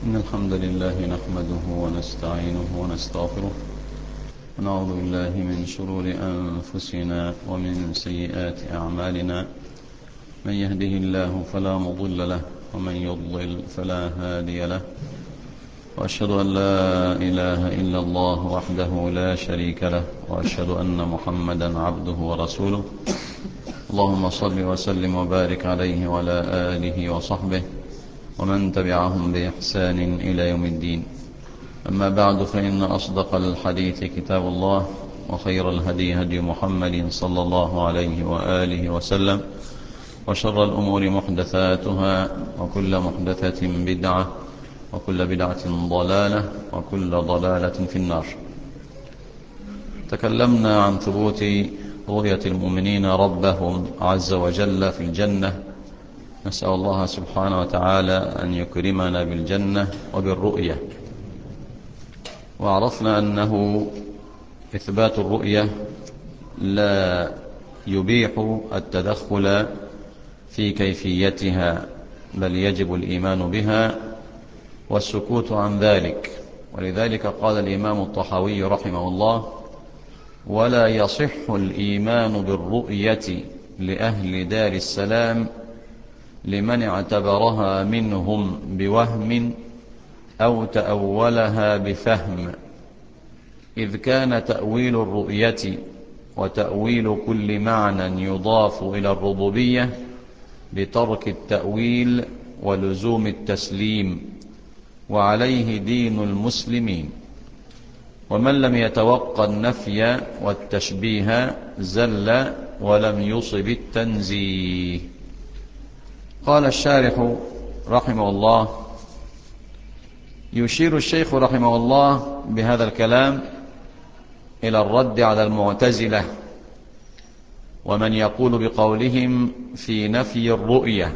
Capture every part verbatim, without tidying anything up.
إن الحمد لله نحمده ونستعينه ونستغفره ونعوذ بالله من شرور أنفسنا ومن سيئات أعمالنا. من يهده الله فلا مضل له ومن يضلل فلا هادي له، وأشهد أن لا إله إلا الله وحده لا شريك له، وأشهد أن محمدا عبده ورسوله. اللهم صل وسلم وبارك عليه وعلى آله وصحبه ومن تبعهم بإحسان إلى يوم الدين. أما بعد، فإن أصدق الحديث كتاب الله، وخير الهدي هدي محمد صلى الله عليه وآله وسلم، وشر الأمور محدثاتها، وكل محدثة بدعة، وكل بدعة ضلالة، وكل ضلالة في النار. تكلمنا عن ثبوت رؤية المؤمنين ربهم عز وجل في الجنة. نسأل الله سبحانه وتعالى أن يكرمنا بالجنة وبالرؤية. وعرفنا أنه إثبات الرؤية لا يبيح التدخل في كيفيتها، بل يجب الإيمان بها والسكوت عن ذلك. ولذلك قال الإمام الطحاوي رحمه الله: ولا يصح الإيمان بالرؤية لأهل دار السلام لمن اعتبرها منهم بوهم أو تأولها بفهم، إذ كان تأويل الرؤية وتأويل كل معنى يضاف إلى الربوبية بترك التأويل ولزوم التسليم، وعليه دين المسلمين. ومن لم يتوقع النفي والتشبيه زل ولم يصب التنزيه. قال الشارح رحمه الله: يشير الشيخ رحمه الله بهذا الكلام إلى الرد على المعتزلة ومن يقول بقولهم في نفي الرؤية،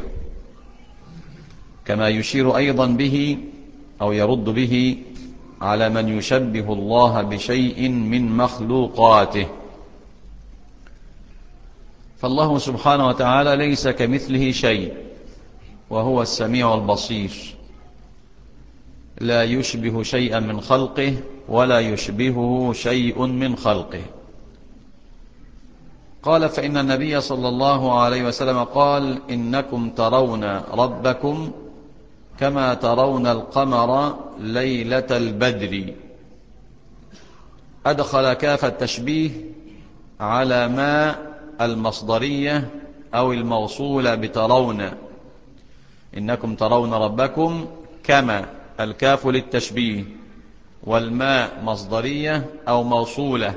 كما يشير أيضا به أو يرد به على من يشبه الله بشيء من مخلوقاته. فالله سبحانه وتعالى ليس كمثله شيء، وهو السميع البصير، لا يشبه شيئا من خلقه ولا يشبهه شيء من خلقه. قال: فإن النبي صلى الله عليه وسلم قال: إنكم ترون ربكم كما ترون القمر ليلة البدر. أدخل كاف التشبيه على ما المصدرية أو الموصولة بترون. إنكم ترون ربكم كما، الكاف للتشبيه، والماء مصدرية أو موصولة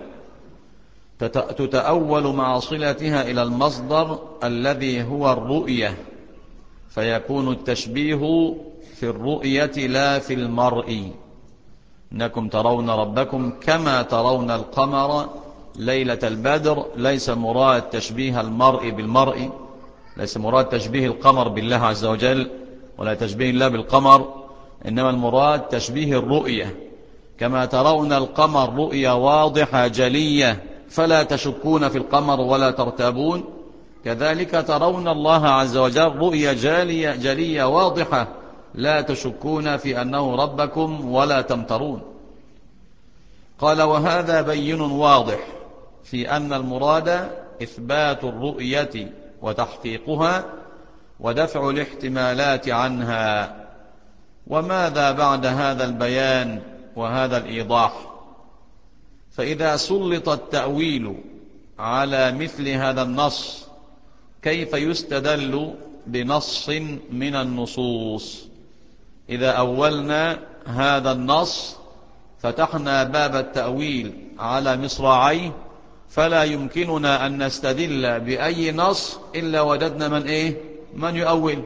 تتأول مع صلتها إلى المصدر الذي هو الرؤية، فيكون التشبيه في الرؤية لا في المرء. إنكم ترون ربكم كما ترون القمر ليلة البدر. ليس مراد تشبيه المرء بالمرء، ليس مراد تشبيه القمر بالله عز وجل، ولا تشبيه الله بالقمر، إنما المراد تشبيه الرؤية. كما ترون القمر رؤية واضحة جلية فلا تشكون في القمر ولا ترتابون، كذلك ترون الله عز وجل رؤية جالية جلية واضحة لا تشكون في أنه ربكم ولا تمترون. قال: وهذا بين واضح في أن المراد إثبات الرؤية وتحقيقها ودفع الاحتمالات عنها. وماذا بعد هذا البيان وهذا الإيضاح؟ فإذا سلط التأويل على مثل هذا النص، كيف يستدل بنص من النصوص؟ إذا أولنا هذا النص فتحنا باب التأويل على مصراعيه، فلا يمكننا أن نستدل بأي نص إلا وجدنا من إيه؟ من يؤول.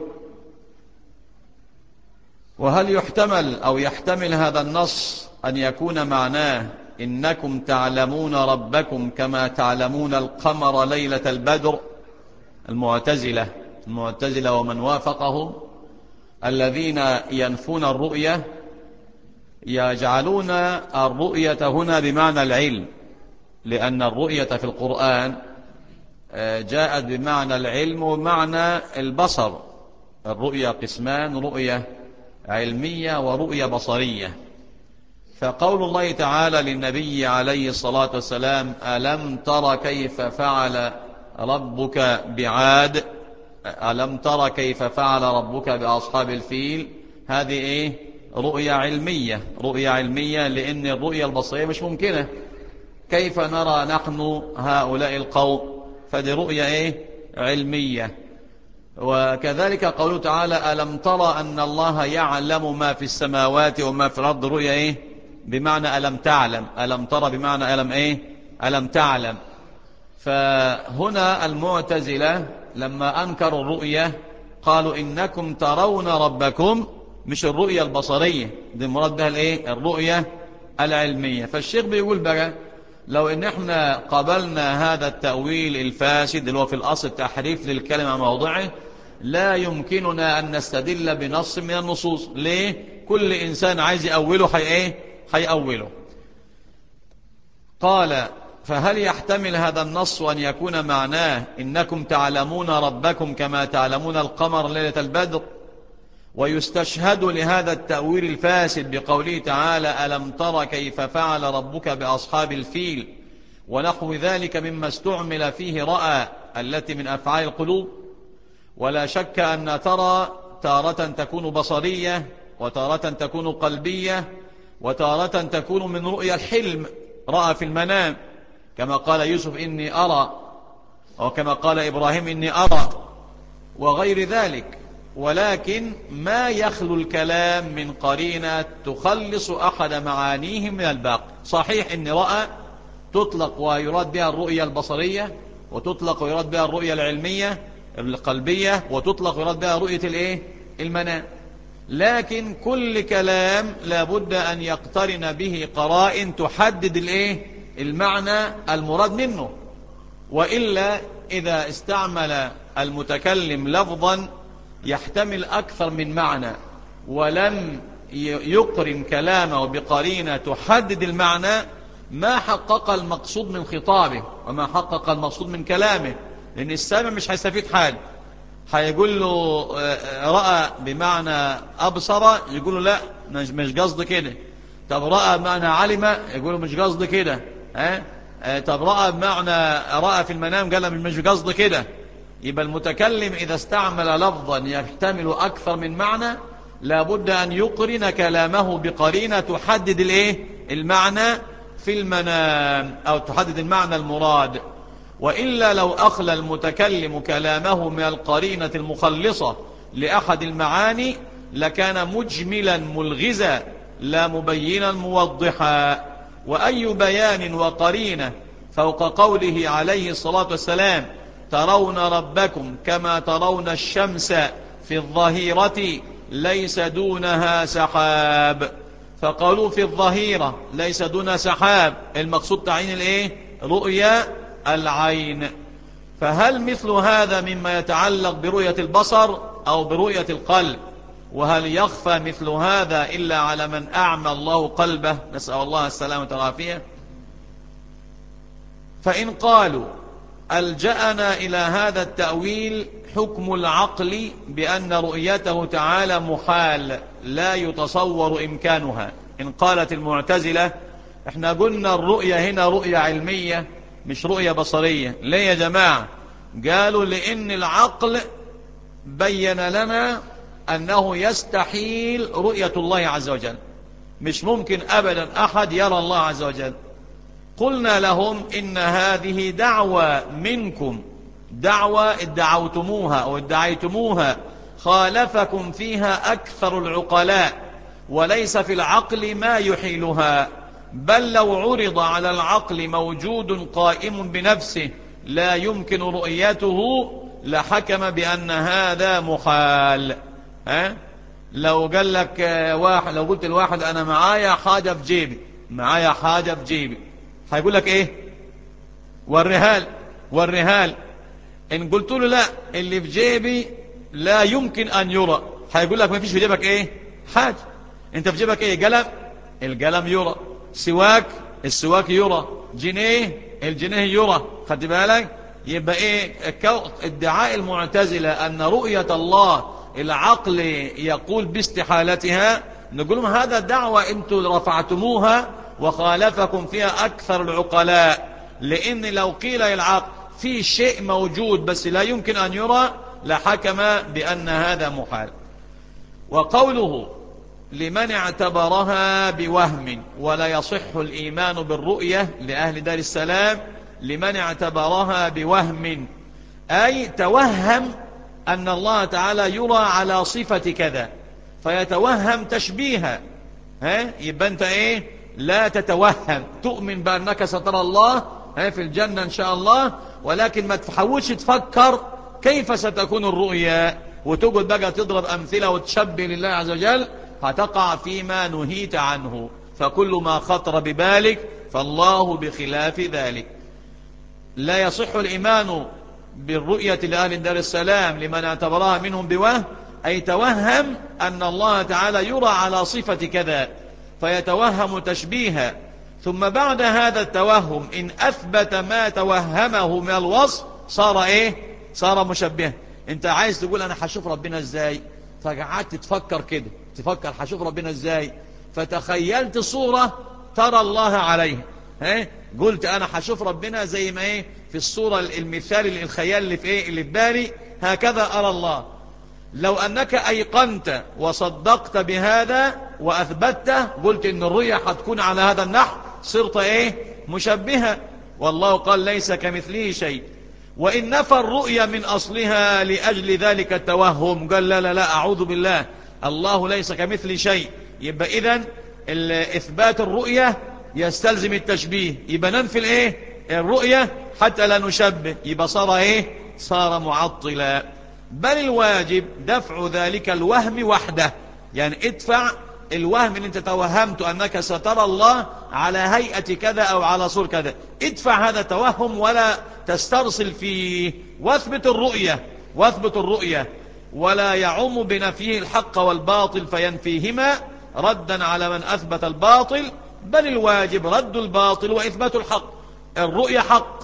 وهل يحتمل أو يحتمل هذا النص أن يكون معناه إنكم تعلمون ربكم كما تعلمون القمر ليلة البدر؟ المعتزلة المعتزلة ومن وافقهم الذين ينفون الرؤية يجعلون الرؤية هنا بمعنى العلم، لأن الرؤية في القرآن جاءت بمعنى العلم ومعنى البصر. الرؤية قسمان: رؤية علمية ورؤية بصرية. فقول الله تعالى للنبي عليه الصلاة والسلام ألم تر كيف فعل ربك بعاد، ألم تر كيف فعل ربك بأصحاب الفيل، هذه إيه؟ رؤية علمية. رؤية علمية لأن الرؤية البصرية مش ممكنة. كيف نرى نحن هؤلاء القوم؟ فدي رؤية إيه؟ علمية. وكذلك قوله تعالى ألم ترى أن الله يعلم ما في السماوات وما في الأرض، رؤية إيه؟ بمعنى ألم تعلم. ألم ترى بمعنى ألم إيه؟ ألم تعلم. فهنا المعتزلة لما أنكروا الرؤية قالوا إنكم ترون ربكم، مش الرؤية البصرية، دي مراد بها الإيه؟ الرؤية العلمية. فالشيخ بيقول بقى لو إن احنا قبلنا هذا التأويل الفاسد اللي هو في الأصل تحريف للكلمة موضعه، لا يمكننا أن نستدل بنص من النصوص. ليه؟ كل إنسان عايز يأوله حي إيه؟ هيأوله. قال فهل يحتمل هذا النص أن يكون معناه إنكم تعلمون ربكم كما تعلمون القمر ليلة البدر؟ ويستشهد لهذا التأويل الفاسد بقوله تعالى ألم تر كيف فعل ربك بأصحاب الفيل ونحو ذلك مما استعمل فيه رأى التي من أفعال القلوب. ولا شك أن ترى تارة تكون بصرية، وتارة تكون قلبية، وتارة تكون من رؤيا الحلم، رأى في المنام كما قال يوسف إني أرى، أو كما قال إبراهيم إني أرى، وغير ذلك. ولكن ما يخلو الكلام من قرينة تخلص أحد معانيه من الباقي. صحيح إن رأى تطلق ويراد بها الرؤية البصرية، وتطلق ويراد بها الرؤية العلمية القلبية، وتطلق ويراد بها رؤية الإيه؟ المنام. لكن كل كلام لابد أن يقترن به قرائن تحدد الإيه؟ المعنى المراد منه. وإلا إذا استعمل المتكلم لفظا يحتمل أكثر من معنى ولم يقرن كلامه بقرينة تحدد المعنى، ما حقق المقصود من خطابه وما حقق المقصود من كلامه. لأن السامع مش هيستفيد حاجة. هيقول له رأى بمعنى أبصر، يقول له لا مش قصد كده. طب رأى بمعنى علم، يقول له مش قصد كده. ها؟ طب رأى بمعنى رأى في المنام، قال له مش قصد كده. يبقى المتكلم إذا استعمل لفظا يحتمل أكثر من معنى لابد أن يقرن كلامه بقرينة تحدد الإيه؟ المعنى في المنام، أو تحدد المعنى المراد. وإلا لو أخلى المتكلم كلامه من القرينة المخلصة لأحد المعاني لكان مجملا ملغزا لا مبينا موضحا. وأي بيان وقرينة فوق قوله عليه الصلاة والسلام ترون ربكم كما ترون الشمس في الظهيرة ليس دونها سحاب. فقالوا في الظهيرة ليس دونها سحاب، المقصود تعيين الايه؟ رؤيا العين. فهل مثل هذا مما يتعلق برؤية البصر أو برؤية القلب؟ وهل يخفى مثل هذا إلا على من أعمى الله قلبه؟ نسأل الله السلامة والعافية. فإن قالوا ألجأنا إلى هذا التأويل حكم العقل بأن رؤيته تعالى محال لا يتصور إمكانها. إن قالت المعتزلة احنا قلنا الرؤية هنا رؤية علمية مش رؤية بصرية. ليه يا جماعة؟ قالوا لأن العقل بين لنا أنه يستحيل رؤية الله عز وجل، مش ممكن أبدا أحد يرى الله عز وجل. قلنا لهم إن هذه دعوة منكم، دعوة ادعوتموها أو ادعيتموها خالفكم فيها أكثر العقلاء، وليس في العقل ما يحيلها. بل لو عرض على العقل موجود قائم بنفسه لا يمكن رؤيته لحكم بأن هذا محال. ها؟ لو قال لك واحد، لو قلت الواحد أنا معايا حاجة في جيبي، معايا حاجة في جيبي، هيقول لك إيه؟ والرهال والرهال. إن قلت له لا اللي في جيبي لا يمكن أن يرى، هيقول لك ما فيش في جيبك إيه؟ حاجة. أنت في جيبك إيه؟ قلم، القلم يرى. سواك، السواك يرى. جنيه، الجنيه يرى. خدت بالك؟ يبقى إيه ادعاء المعتزلة أن رؤية الله العقل يقول باستحالتها، نقول لهم هذا دعوة انتم رفعتموها وخالفكم فيها أكثر العقلاء، لأن لو قيل العقل في شيء موجود بس لا يمكن أن يرى لحكم بأن هذا محال. وقوله لمن اعتبرها بوهم ولا يصح الإيمان بالرؤية لأهل دار السلام، لمن اعتبرها بوهم أي توهم أن الله تعالى يرى على صفة كذا فيتوهم تشبيها. ها يبقى أنت إيه؟ لا تتوهم، تؤمن بأنك سترى الله في الجنة إن شاء الله، ولكن ما تحاولش تفكر كيف ستكون الرؤيا وتقعد بقى تضرب أمثلة وتشبه لله عز وجل، فتقع فيما نهيت عنه. فكل ما خطر ببالك فالله بخلاف ذلك. لا يصح الإيمان بالرؤية لأهل دار السلام لمن اعتبرها منهم بوهم، أي توهم أن الله تعالى يرى على صفة كذا فيتوهم تشبيها، ثم بعد هذا التوهم إن أثبت ما توهمه من الوصف صار إيه؟ صار مشبه. أنت عايز تقول أنا هشوف ربنا إزاي، فقعدت تفكر كده، تفكر هشوف ربنا إزاي، فتخيلت صورة ترى الله عليها. ها؟ قلت أنا هشوف ربنا زي ما إيه في الصورة المثال الخيال اللي في إيه اللي في بالي، هكذا أرى الله. لو أنك أيقنت وصدقت بهذا وأثبته قلت إن الرؤية هتكون على هذا النحو، صرت إيه؟ مشبهة. والله قال ليس كمثله شيء. وإن نفى الرؤية من أصلها لأجل ذلك التوهم، قال لا لا لا أعوذ بالله الله ليس كمثل شيء، يبقى إذن إثبات الرؤية يستلزم التشبيه، يبقى ننفي الإيه؟ الرؤية حتى لا نشبه، يبقى صار إيه؟ صار معطلا. بل الواجب دفع ذلك الوهم وحده، يعني ادفع الوهم اللي انت توهمت أنك سترى الله على هيئة كذا أو على صور كذا، ادفع هذا التوهم ولا تسترسل فيه، واثبت الرؤية واثبت الرؤية ولا يعم بنفيه الحق والباطل فينفيهما ردا على من أثبت الباطل، بل الواجب رد الباطل وإثبات الحق. الرؤية حق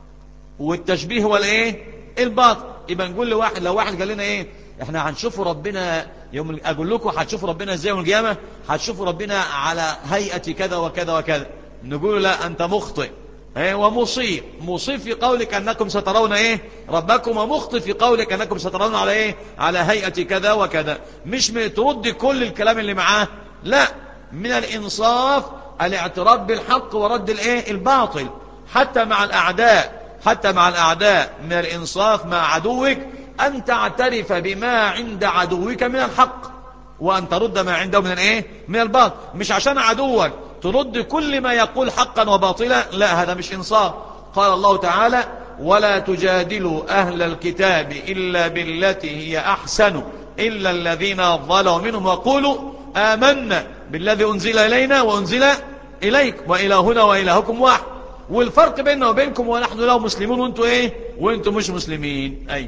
والتشبيه هو الايه؟ الباطل. يبقى نقول لواحد، لو واحد قال لنا ايه احنا هنشوفوا ربنا يوم، اقول لكم هتشوفوا ربنا ازاي يوم القيامه؟ هتشوفوا ربنا على هيئه كذا وكذا وكذا، نقول لا انت مخطئ ايه ومصيب، مصيب في قولك انكم سترون ايه ربكم، ومخطئ في قولك انكم سترون على ايه على هيئه كذا وكذا. مش ترد كل الكلام اللي معاه، لا، من الانصاف الاعتراف بالحق ورد الايه الباطل، حتى مع الاعداء حتى مع الأعداء من الإنصاف مع عدوك أن تعترف بما عند عدوك من الحق وأن ترد ما عنده من الإيه؟ من الباطل. مش عشان عدوك ترد كل ما يقول حقا وباطلا، لا، هذا مش إنصاف. قال الله تعالى ولا تجادلوا أهل الكتاب إلا بالتي هي أحسن إلا الذين ظلموا منهم وقولوا آمنا بالذي أنزل إلينا وأنزل إليك وإلهنا وإلهكم واحد، والفرق بيننا وبينكم ونحن له مسلمون وانتم ايه وانتم مش مسلمين. اي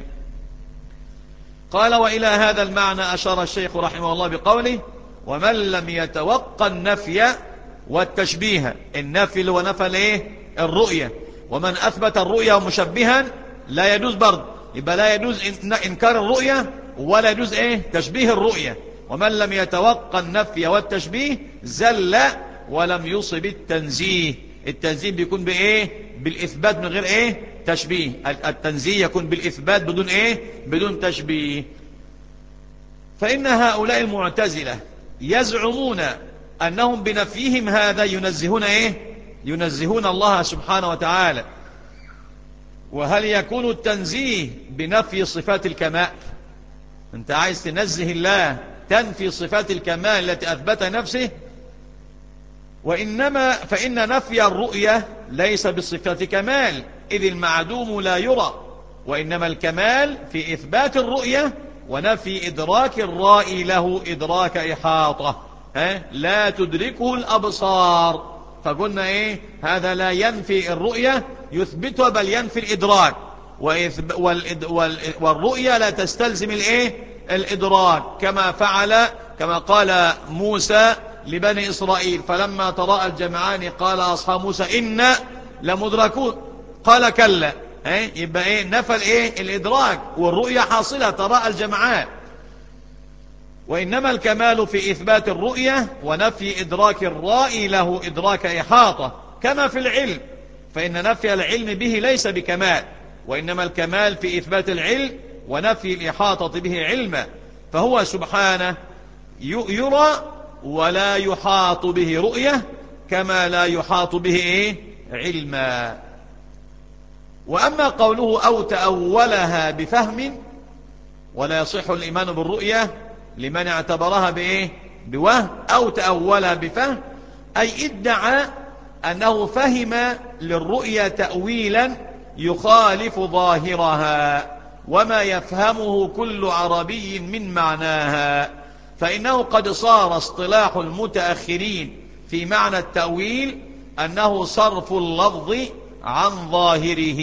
قال وإلى هذا المعنى أشار الشيخ رحمه الله بقوله ومن لم يتوقع النفي والتشبيه، النفي اللي هو نفى الايه الرؤية، ومن أثبت الرؤية مشبها لا يجوز برضه، يبقى لا يجوز إنكار الرؤية ولا يجوز ايه تشبيه الرؤية. ومن لم يتوقع النفي والتشبيه زل ولم يصب التنزيه. التنزيه بيكون بايه بالإثبات من غير ايه تشبيه، التنزيه يكون بالإثبات بدون ايه بدون تشبيه. فإن هؤلاء المعتزلة يزعمون أنهم بنفيهم هذا ينزهون ايه ينزهون الله سبحانه وتعالى. وهل يكون التنزيه بنفي صفات الكمال؟ انت عايز تنزه الله تنفي صفات الكمال التي أثبت نفسه؟ وإنما فإن نفي الرؤية ليس بصفة كمال إذ المعدوم لا يرى، وإنما الكمال في إثبات الرؤية ونفي إدراك الرائي له إدراك إحاطة، ها؟ لا تدركه الأبصار. فقلنا إيه هذا لا ينفي الرؤية يثبتها بل ينفي الإدراك، والرؤية لا تستلزم الإيه الإدراك، كما فعل كما قال موسى لبني إسرائيل فلما تراءى الجمعان قال أصحاب موسى إنا لمدركون قال كلا. يبقى إيه نفى الإيه الإدراك والرؤية حاصلة تراءى الجمعان. وإنما الكمال في إثبات الرؤية ونفي إدراك الرائي له إدراك إحاطة، كما في العلم، فإن نفي العلم به ليس بكمال، وإنما الكمال في إثبات العلم ونفي الإحاطة به علما، فهو سبحانه يرى ولا يحاط به رؤية، كما لا يحاط به إيه؟ علما. وأما قوله أو تأولها بفهم، ولا يصح الإيمان بالرؤية لمن اعتبرها بإيه؟ بوهم، أو تأولها بفهم، أي ادعى أنه فهم للرؤية تأويلا يخالف ظاهرها وما يفهمه كل عربي من معناها، فإنه قد صار اصطلاح المتأخرين في معنى التأويل أنه صرف اللفظ عن ظاهره.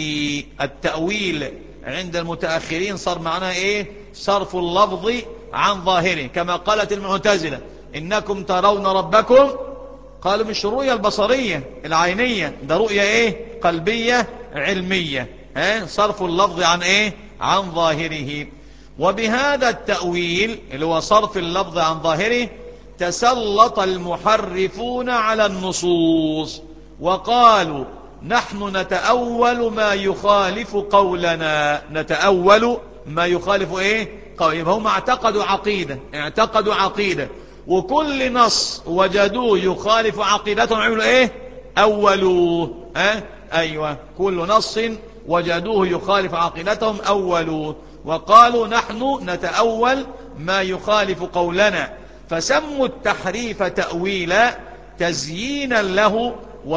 التأويل عند المتأخرين صار معناه إيه؟ صرف اللفظ عن ظاهره، كما قالت المعتزلة إنكم ترون ربكم، قالوا مش رؤية البصرية العينية، ده رؤية إيه؟ قلبية علمية، ها؟ صرف اللفظ عن إيه؟ عن ظاهره. وبهذا التأويل اللي هو صرف اللفظ عن ظاهره تسلط المحرفون على النصوص وقالوا نحن نتأول ما يخالف قولنا، نتأول ما يخالف ايه؟ قول. يبقى هم اعتقدوا عقيدة، اعتقدوا عقيدة، وكل نص وجدوه يخالف عقيدتهم عملوا ايه؟ أولوه. اه؟ ايوه، كل نص وجدوه يخالف عقيدتهم أولوه، وقالوا نحن نتأول ما يخالف قولنا، فسموا التحريف تأويلا تزيينا له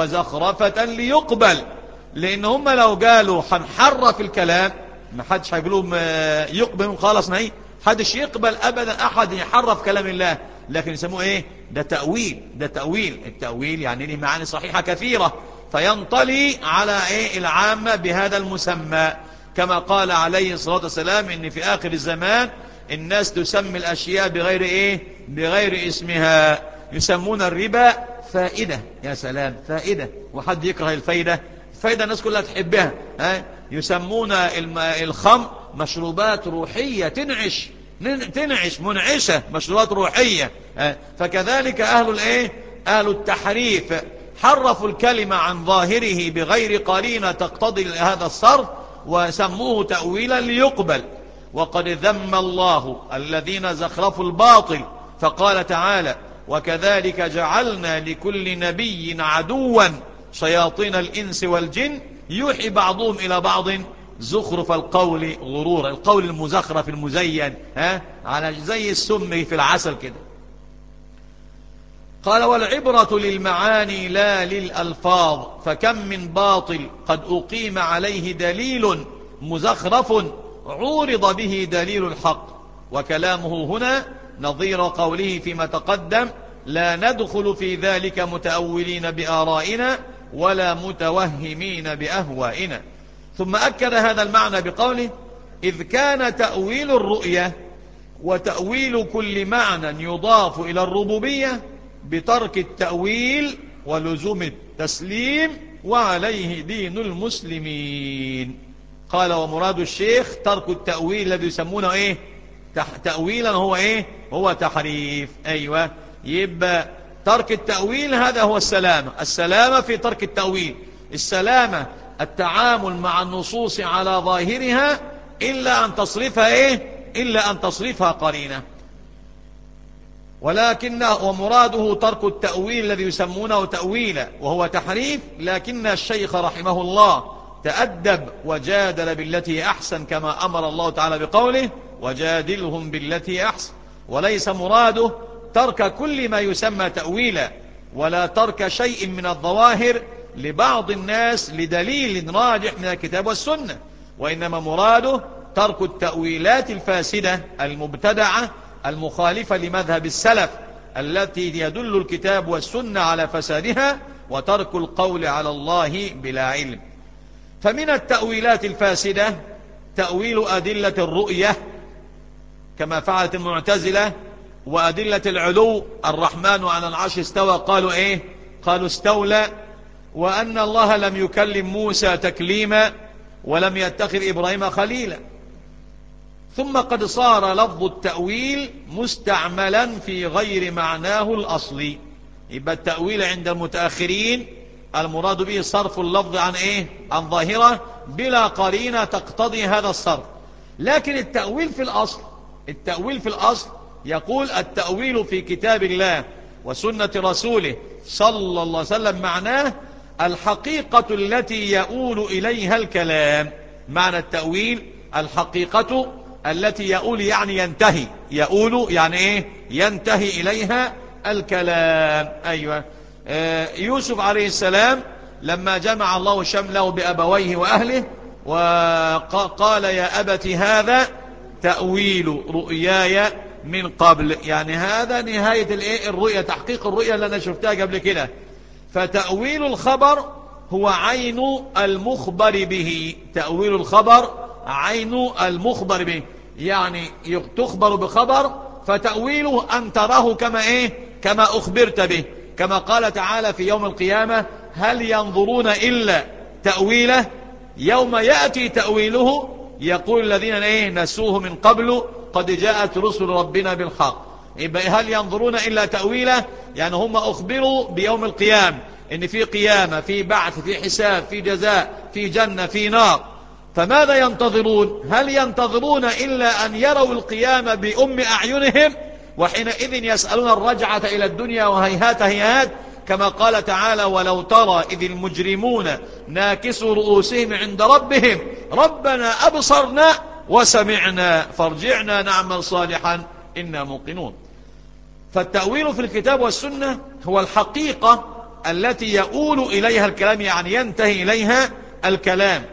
وزخرفة ليقبل، لأن هم لو قالوا هنحرف الكلام ما حدش هيقولوا يقبل خالص، ما هي حدش يقبل أبدا أحد يحرف كلام الله، لكن يسموه إيه؟ ده تأويل، ده تأويل. التأويل يعني له معاني صحيحة كثيرة، فينطلي على إيه؟ العامة بهذا المسمى، كما قال عليه الصلاة والسلام إن في آخر الزمان الناس تسمي الأشياء بغير إيه؟ بغير اسمها، يسمون الربا فائدة. يا سلام، فائدة، وحد يكره الفايدة؟ الفايدة الناس كلها تحبها. ها؟ يسمون الخمر مشروبات روحية تنعش، تنعش منعشة، مشروبات روحية. ها؟ فكذلك أهل الإيه؟ أهل التحريف حرفوا الكلمة عن ظاهره بغير قرينة تقتضي هذا الصرف وسموه تأويلا ليقبل. وقد ذم الله الذين زخرفوا الباطل، فقال تعالى وكذلك جعلنا لكل نبي عدوا شياطين الإنس والجن يوحي بعضهم إلى بعض زخرف القول غرورا، القول المزخرف المزين، ها؟ على زي السم في العسل كده. قال والعبرة للمعاني لا للألفاظ، فكم من باطل قد أقيم عليه دليل مزخرف عورض به دليل الحق، وكلامه هنا نظير قوله فيما تقدم لا ندخل في ذلك متأولين بآرائنا ولا متوهمين بأهوائنا. ثم أكد هذا المعنى بقوله إذ كان تأويل الرؤية وتأويل كل معنى يضاف إلى الربوبية بترك التأويل ولزوم التسليم، وعليه دين المسلمين. قال ومراد الشيخ ترك التأويل الذي يسمونه ايه؟ تأويلا هو ايه؟ هو تحريف. ايوه، يبقى ترك التأويل هذا هو السلامة، السلامة في ترك التأويل، السلامة التعامل مع النصوص على ظاهرها إلا أن تصرفها ايه؟ إلا أن تصرفها قرينة. ولكن ومراده ترك التأويل الذي يسمونه تأويلا وهو تحريف، لكن الشيخ رحمه الله تأدب وجادل بالتي أحسن كما أمر الله تعالى بقوله وجادلهم بالتي أحسن، وليس مراده ترك كل ما يسمى تأويلا ولا ترك شيء من الظواهر لبعض الناس لدليل راجح من الكتاب والسنة، وإنما مراده ترك التأويلات الفاسدة المبتدعة المخالفة لمذهب السلف التي يدل الكتاب والسنة على فسادها، وترك القول على الله بلا علم. فمن التأويلات الفاسدة تأويل أدلة الرؤية كما فعلت المعتزلة، وأدلة العلو الرحمن على العرش استوى، قالوا إيه؟ قالوا استولى، وأن الله لم يكلم موسى تكليما ولم يتخذ إبراهيم خليلا. ثم قد صار لفظ التأويل مستعملا في غير معناه الأصلي. يبقى التأويل عند المتأخرين المراد به صرف اللفظ عن ايه؟ عن ظاهرة بلا قرينة تقتضي هذا الصرف. لكن التأويل في الأصل التأويل في الأصل يقول التأويل في كتاب الله وسنة رسوله صلى الله عليه وسلم معناه الحقيقة التي يؤول إليها الكلام. معنى التأويل الحقيقة التي يؤول يعني ينتهي، يؤول يعني ايه؟ ينتهي إليها الكلام. أيوة. آه يوسف عليه السلام لما جمع الله شمله بأبويه وأهله وقال يا أبت هذا تأويل رؤياي من قبل، يعني هذا نهاية الايه؟ الرؤيا، تحقيق الرؤيا اللي أنا شفتها قبل كده. فتأويل الخبر هو عين المخبر به. تأويل الخبر عين المخبر به، يعني تخبر بخبر فتأويله أن تراه كما إيه؟ كما أخبرت به، كما قال تعالى في يوم القيامة هل ينظرون إلا تأويله يوم يأتي تأويله يقول الذين إيه؟ نسوه من قبل قد جاءت رسل ربنا بالحق. يبقى هل ينظرون إلا تأويله؟ يعني هم أخبروا بيوم القيامة إن في قيامة، في بعث، في حساب، في جزاء، في جنة، في نار. فماذا ينتظرون؟ هل ينتظرون إلا أن يروا القيامة بأم أعينهم؟ وحينئذ يسألون الرجعة إلى الدنيا وهيهات هيهات، كما قال تعالى ولو ترى إذ المجرمون ناكسوا رؤوسهم عند ربهم ربنا أبصرنا وسمعنا فارجعنا نعمل صالحا إنا موقنون. فالتأويل في الكتاب والسنة هو الحقيقة التي يؤول إليها الكلام، يعني ينتهي إليها الكلام.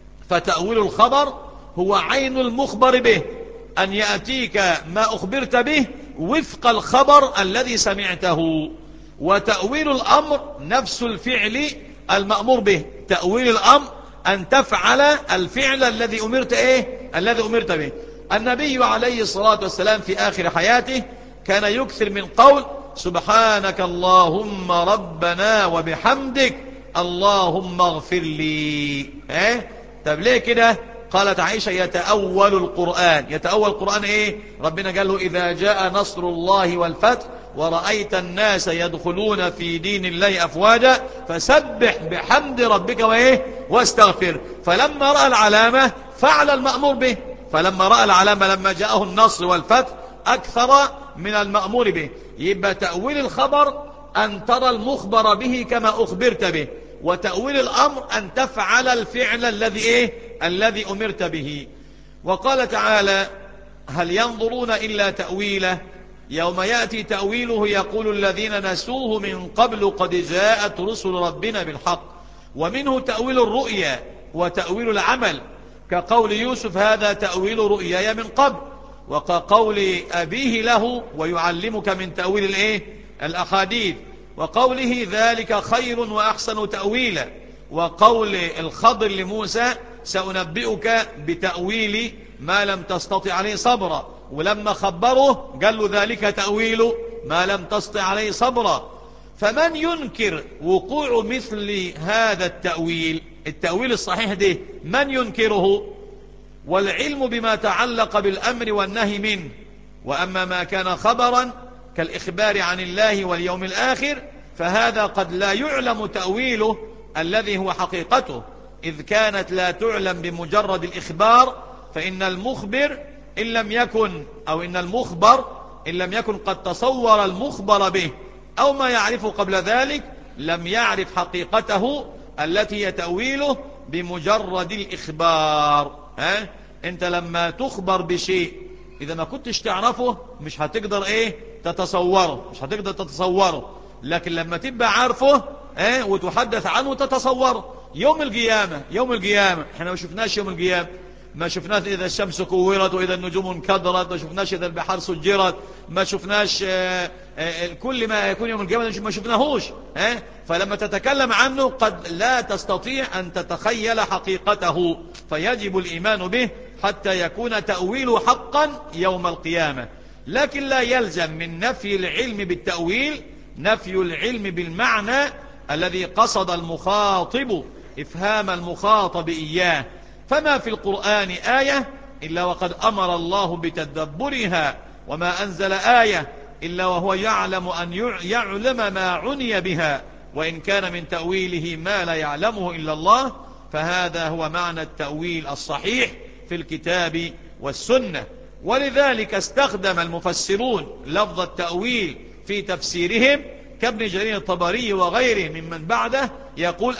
فتأويل الخبر هو عين المخبر به، أن يأتيك ما أخبرت به وفق الخبر الذي سمعته. وتأويل الأمر نفس الفعل المأمور به. تأويل الأمر أن تفعل الفعل الذي أمرت إيه؟ الذي أمرت به. النبي عليه الصلاة والسلام في آخر حياته كان يكثر من قول سبحانك اللهم ربنا وبحمدك اللهم اغفر لي. ايه؟ طب ليه كده؟ قالت عائشة يتأول القرآن. يتأول القرآن ايه؟ ربنا قال له إذا جاء نصر الله والفتح ورأيت الناس يدخلون في دين الله أفواجا فسبح بحمد ربك وايه؟ واستغفر. فلما رأى العلامة فعل المأمور به. فلما رأى العلامة لما جاءه النصر والفتح أكثر من المأمور به. يبقى تأويل الخبر أن ترى المخبر به كما أخبرت به، وتأويل الأمر أن تفعل الفعل الذي إيه؟ الذي أمرت به. وقال تعالى هل ينظرون إلا تأويله يوم يأتي تأويله يقول الذين نسوه من قبل قد جاءت رسل ربنا بالحق. ومنه تأويل الرؤيا وتأويل العمل، كقول يوسف هذا تأويل رؤياي من قبل، وكقول أبيه له ويعلمك من تأويل الإيه؟ الأحاديث، وقوله ذلك خير وأحسن تأويلا، وقول الخضر لموسى سأنبئك بتأويل ما لم تستطع عليه صبرا، ولما خبره قال له ذلك تأويل ما لم تستطع عليه صبرا. فمن ينكر وقوع مثل هذا التأويل، التأويل الصحيح ده، من ينكره؟ والعلم بما تعلق بالأمر والنهي منه. وأما ما كان خبرا كالإخبار عن الله واليوم الآخر فهذا قد لا يعلم تأويله الذي هو حقيقته، إذ كانت لا تعلم بمجرد الإخبار. فإن المخبر إن لم يكن أو إن المخبر إن لم يكن قد تصور المخبر به أو ما يعرفه قبل ذلك لم يعرف حقيقته التي يتأويله بمجرد الإخبار. ها؟ أنت لما تخبر بشيء إذا ما كنتش تعرفه مش هتقدر إيه؟ تتصوره، مش هتقدر تتصوره. لكن لما تبقى عارفه إيه؟ وتحدث عنه تتصوره. يوم القيامة، يوم القيامة احنا ما شفناش يوم القيامة، ما شفناش إذا الشمس كورت وإذا النجوم انكدرت، ما شفناش إذا البحار سجرت، ما شفناش آآ آآ كل ما يكون يوم القيامة ما شفناهوش. اه؟ فلما تتكلم عنه قد لا تستطيع أن تتخيل حقيقته، فيجب الإيمان به حتى يكون تأويله حقا يوم القيامة. لكن لا يلزم من نفي العلم بالتأويل نفي العلم بالمعنى الذي قصد المخاطب إفهام المخاطب إياه. فما في القرآن آية إلا وقد أمر الله بتدبرها، وما أنزل آية إلا وهو يعلم أن يعلم ما عني بها، وإن كان من تأويله ما لا يعلمه إلا الله. فهذا هو معنى التأويل الصحيح في الكتاب والسنة. ولذلك استخدم المفسرون لفظ التأويل في تفسيرهم كابن جرير الطبري وغيره ممن بعده، يقول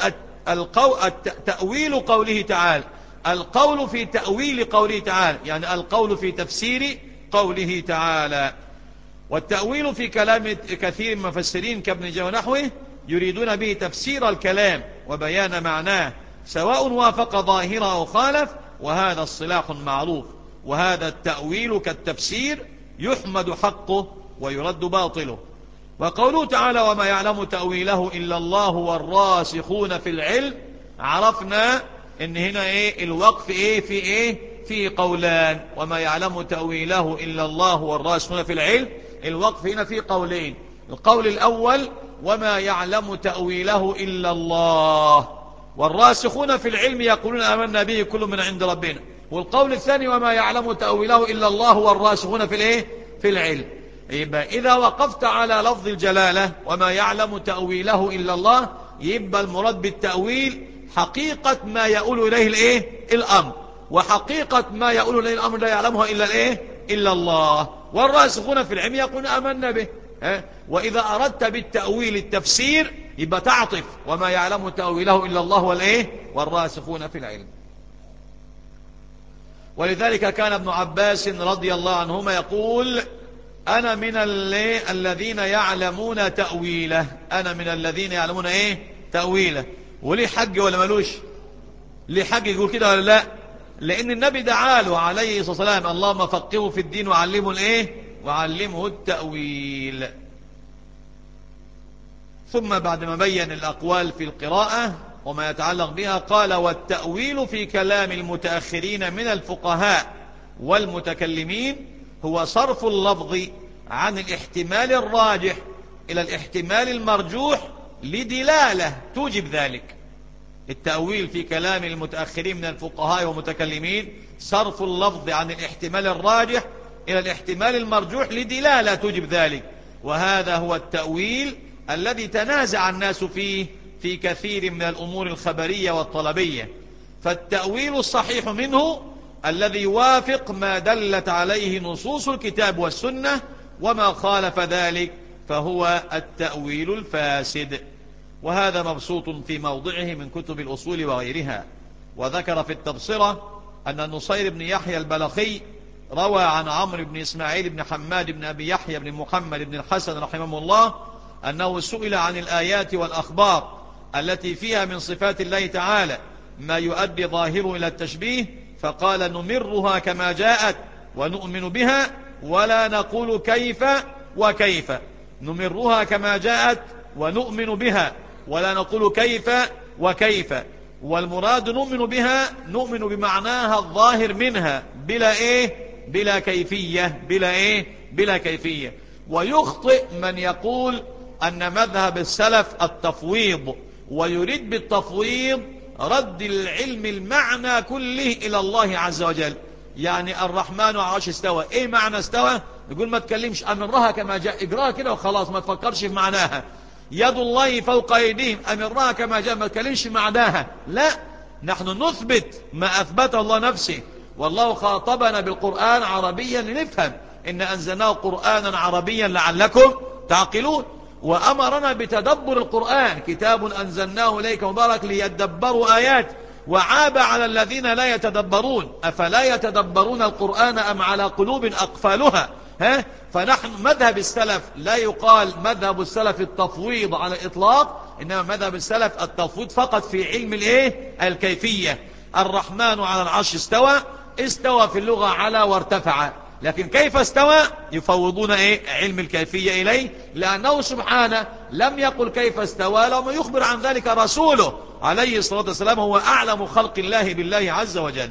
تأويل قوله تعالى، القول في تأويل قوله تعالى، يعني القول في تفسير قوله تعالى. والتأويل في كلام كثير من المفسرين كابن جرير ونحوه يريدون به تفسير الكلام وبيان معناه، سواء وافق ظاهره أو خالف، وهذا الصلاح معروف. وهذا التأويل كالتفسير يحمد حقه ويرد باطله. وقوله تعالى وما يعلم تأويله إلا الله والراسخون في العلم، عرفنا ان هنا ايه الوقف ايه في ايه في قولان، وما يعلم تأويله إلا الله والراسخون في العلم، الوقف هنا في قولين. القول الأول وما يعلم تأويله إلا الله، والراسخون في العلم يقولون آمنا به كل من عند ربنا. والقول الثاني وما يعلم تأويله إلا الله والراسخون في الايه في العلم. يبقى إذا وقفت على لفظ الجلالة وما يعلم تأويله إلا الله، يبقى المراد بالتأويل حقيقة ما يقول إليه الايه الأمر، وحقيقة ما يقول إليه الأمر لا يعلمها إلا الايه إلا الله. والراسخون في العلم يقولون آمنا به. ها؟ وإذا أردت بالتأويل التفسير يبقى تعطف وما يعلم تأويله إلا الله والايه والراسخون في العلم. ولذلك كان ابن عباس رضي الله عنهما يقول أنا من الذين يعلمون تأويله، أنا من الذين يعلمون إيه تأويله. وليه حج ولا ملوش؟ ليه حج يقول كده ولا لا؟ لأن النبي دعاله عليه الصلاة والسلام اللهم فقهه في الدين وعلمه الإيه وعلمه التأويل. ثم بعد ما بين الأقوال في القراءة وما يتعلق بها قال والتأويل في كلام المتأخرين من الفقهاء والمتكلمين هو صرف اللفظ عن الاحتمال الراجح إلى الاحتمال المرجوح لدلالة توجب ذلك. التأويل في كلام المتأخرين من الفقهاء والمتكلمين صرف اللفظ عن الاحتمال الراجح إلى الاحتمال المرجوح لدلالة توجب ذلك، وهذا هو التأويل الذي تنازع الناس فيه في كثير من الأمور الخبرية والطلبية. فالتأويل الصحيح منه الذي يوافق ما دلت عليه نصوص الكتاب والسنة، وما خالف ذلك فهو التأويل الفاسد. وهذا مبسوط في موضعه من كتب الأصول وغيرها. وذكر في التبصرة أن النصير بن يحيى البلخي روى عن عمرو بن إسماعيل بن حماد بن أبي يحيى بن محمد بن الحسن رحمه الله أنه سئل عن الآيات والأخبار التي فيها من صفات الله تعالى ما يؤدي ظاهره إلى التشبيه، فقال نمرها كما جاءت ونؤمن بها ولا نقول كيف وكيف. نمرها كما جاءت ونؤمن بها ولا نقول كيف وكيف. والمراد نؤمن بها نؤمن بمعناها الظاهر منها بلا ايه بلا كيفية بلا ايه بلا كيفية. ويخطئ من يقول أن مذهب السلف التفويض، ويريد بالتفويض رد العلم المعنى كله إلى الله عز وجل. يعني الرحمن على العرش استوى، ايه معنى استوى؟ يقول ما تكلمش أمرها كما جاء، اجراها كده وخلاص ما تفكرش في معناها. يد الله فوق أيديهم، أمرها كما جاء، ما تكلمش معناها. لا، نحن نثبت ما أثبته الله نفسه، والله خاطبنا بالقرآن عربيا لنفهم إن أنزلناه قرآنا عربيا لعلكم تعقلون. وأمرنا بتدبر القرآن، كتاب أنزلناه إليك مبارك ليدبروا آيات، وعاب على الذين لا يتدبرون أفلا يتدبرون القرآن أم على قلوب أقفالها. ها؟ فنحن مذهب السلف لا يقال مذهب السلف التفويض على الإطلاق، إنما مذهب السلف التفويض فقط في علم الايه الكيفية. الرحمن على العرش استوى، استوى في اللغة على وارتفع، لكن كيف استوى يفوضون ايه علم الكيفية إليه، لأنه سبحانه لم يقل كيف استوى، لما يخبر عن ذلك رسوله عليه الصلاة والسلام، هو أعلم خلق الله بالله عز وجل.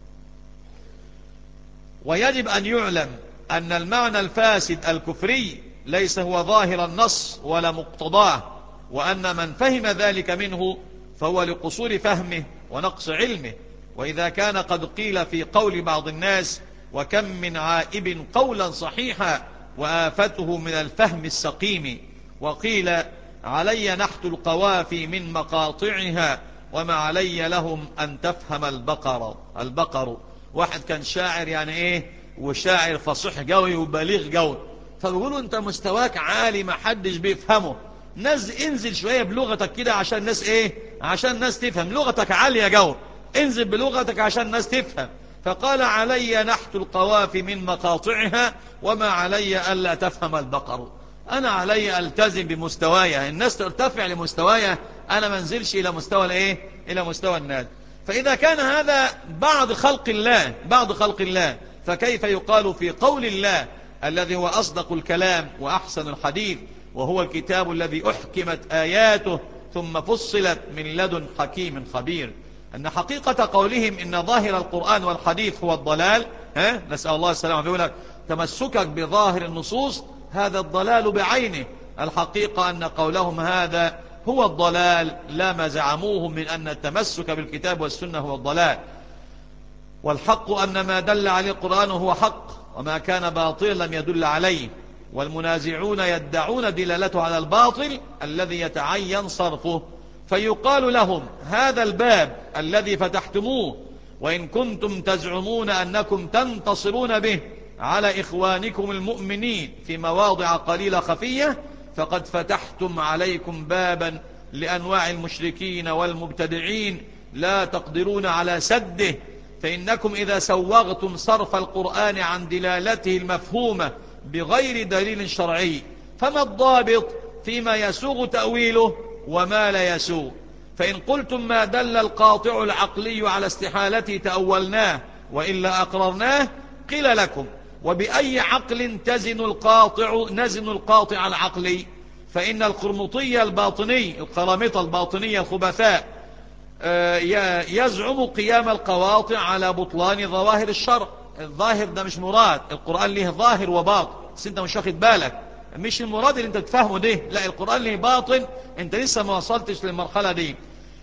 ويجب أن يعلم أن المعنى الفاسد الكفري ليس هو ظاهر النص ولا مقتضاه، وأن من فهم ذلك منه فهو لقصور فهمه ونقص علمه، وإذا كان قد قيل في قول بعض الناس وكم من عائب قولا صحيحا وآفته من الفهم السقيم، وقيل علي نحت القوافي من مقاطعها وما علي لهم أن تفهم البقر. البقر واحد كان شاعر يعني ايه، وشاعر فصيح قوي وبليغ قوي، فبيقولوا انت مستواك عالي ما حدش بيفهمه، نزل انزل شوية بلغتك كده عشان الناس ايه، عشان الناس تفهم، لغتك عالية قوي، انزل بلغتك عشان الناس تفهم. فقال علي نحت القوافي من مقاطعها وما علي ألا تفهم البقر. أنا علي ألتزم بمستواي، الناس ترتفع لمستواي، أنا منزلش إلى مستوى الإيه؟ إلى مستوى الناس. فإذا كان هذا بعض خلق الله بعض خلق الله فكيف يقال في قول الله الذي هو أصدق الكلام وأحسن الحديث، وهو الكتاب الذي أحكمت آياته ثم فصلت من لدن حكيم خبير، أن حقيقة قولهم إن ظاهر القرآن والحديث هو الضلال، ها؟ نسأل الله السلامة، بيقول لك تمسكك بظاهر النصوص هذا الضلال بعينه. الحقيقة أن قولهم هذا هو الضلال، لا ما زعموه من أن التمسك بالكتاب والسنة هو الضلال. والحق أن ما دل عليه القرآن هو حق، وما كان باطلا لم يدل عليه، والمنازعون يدعون دلالته على الباطل الذي يتعين صرفه. فيقال لهم هذا الباب الذي فتحتموه وإن كنتم تزعمون أنكم تنتصرون به على إخوانكم المؤمنين في مواضع قليلة خفية، فقد فتحتم عليكم بابا لأنواع المشركين والمبتدعين لا تقدرون على سده. فإنكم إذا سوغتم صرف القرآن عن دلالته المفهومة بغير دليل شرعي، فما الضابط فيما يسوغ تأويله وما لا يسوغ؟ فإن قلتم ما دل القاطع العقلي على استحالته تأولناه وإلا أقررناه، قيل لكم وبأي عقل تزن القاطع نزن القاطع العقلي؟ فإن القرمطية الباطني القرامطة الباطنية الخبثاء يزعم قيام القواطع على بطلان ظواهر الشرع. الظاهر ده مش مراد، القرآن له ظاهر وباطن، بس انت مش واخد بالك، مش المراد اللي انت تفهمه ده، لا القرآن له باطن، انت لسه ما وصلتش للمرحلة دي.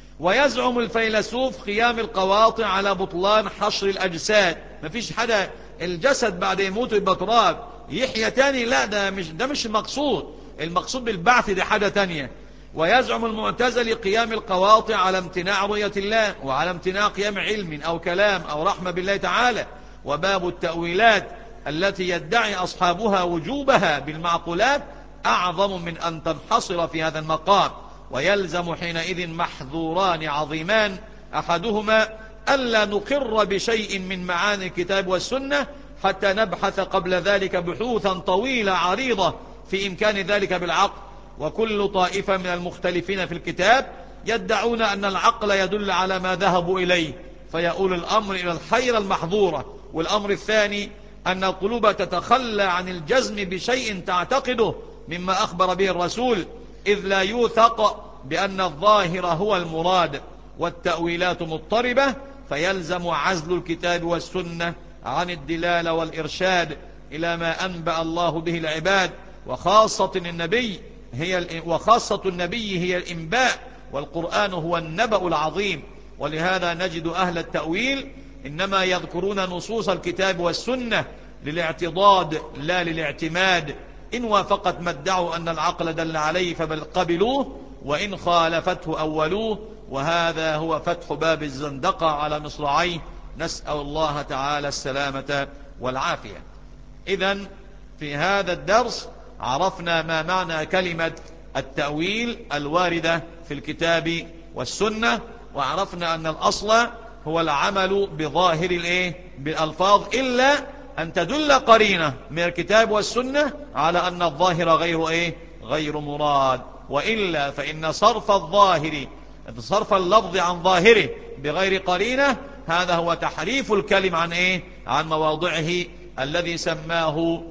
ويزعم الفيلسوف قيام القواطع على بطلان حشر الأجساد، مفيش حدا الجسد بعد يموت يبقى تراب يحيى تاني، لا ده مش ده مش المقصود، المقصود بالبعث دي حاجة تانية. ويزعم المعتزلي قيام القواطع على امتناع رؤية الله وعلى امتناع قيام علم أو كلام أو رحمة بالله تعالى. وباب التأويلات التي يدعي أصحابها وجوبها بالمعقولات أعظم من أن تنحصر في هذا المقام. ويلزم حينئذ محظوران عظيمان، أحدهما ألا نقر بشيء من معاني الكتاب والسنة حتى نبحث قبل ذلك بحوثا طويلة عريضة في إمكان ذلك بالعقل. وكل طائفة من المختلفين في الكتاب يدعون أن العقل يدل على ما ذهبوا إليه، فيقول الأمر إلى الحيرة المحظورة. والأمر الثاني أن القلوب تتخلى عن الجزم بشيء تعتقده مما أخبر به الرسول، إذ لا يوثق بأن الظاهر هو المراد، والتأويلات مضطربة، فيلزم عزل الكتاب والسنة عن الدلالة والإرشاد إلى ما أنبأ الله به العباد، وخاصة النبي هي وخاصة النبي هي الإنباء، والقرآن هو النبأ العظيم. ولهذا نجد أهل التأويل إنما يذكرون نصوص الكتاب والسنة للاعتضاد لا للاعتماد، إن وافقت ما ادعوا أن العقل دل عليه فقبلوه، وإن خالفته أولوه. وهذا هو فتح باب الزندقة على مصراعيه، نسأل الله تعالى السلامة والعافية. إذن في هذا الدرس عرفنا ما معنى كلمة التأويل الواردة في الكتاب والسنة، وعرفنا أن الأصل هو العمل بظاهر الايه بالألفاظ، إلا أن تدل قرينة من الكتاب والسنة على أن الظاهر غير ايه غير مراد، وإلا فإن صرف الظاهر صرف اللفظ عن ظاهره بغير قرينة هذا هو تحريف الكلم عن ايه عن مواضعه، الذي سماه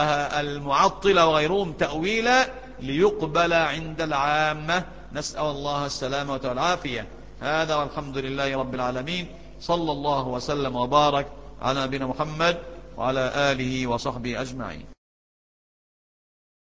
المعطلة وغيرهم تأويلا ليقبل عند العامة. نسأل الله السلامة والعافية. هذا والحمد لله رب العالمين، صلى الله وسلم وبارك على نبينا محمد وعلى آله وصحبه أجمعين.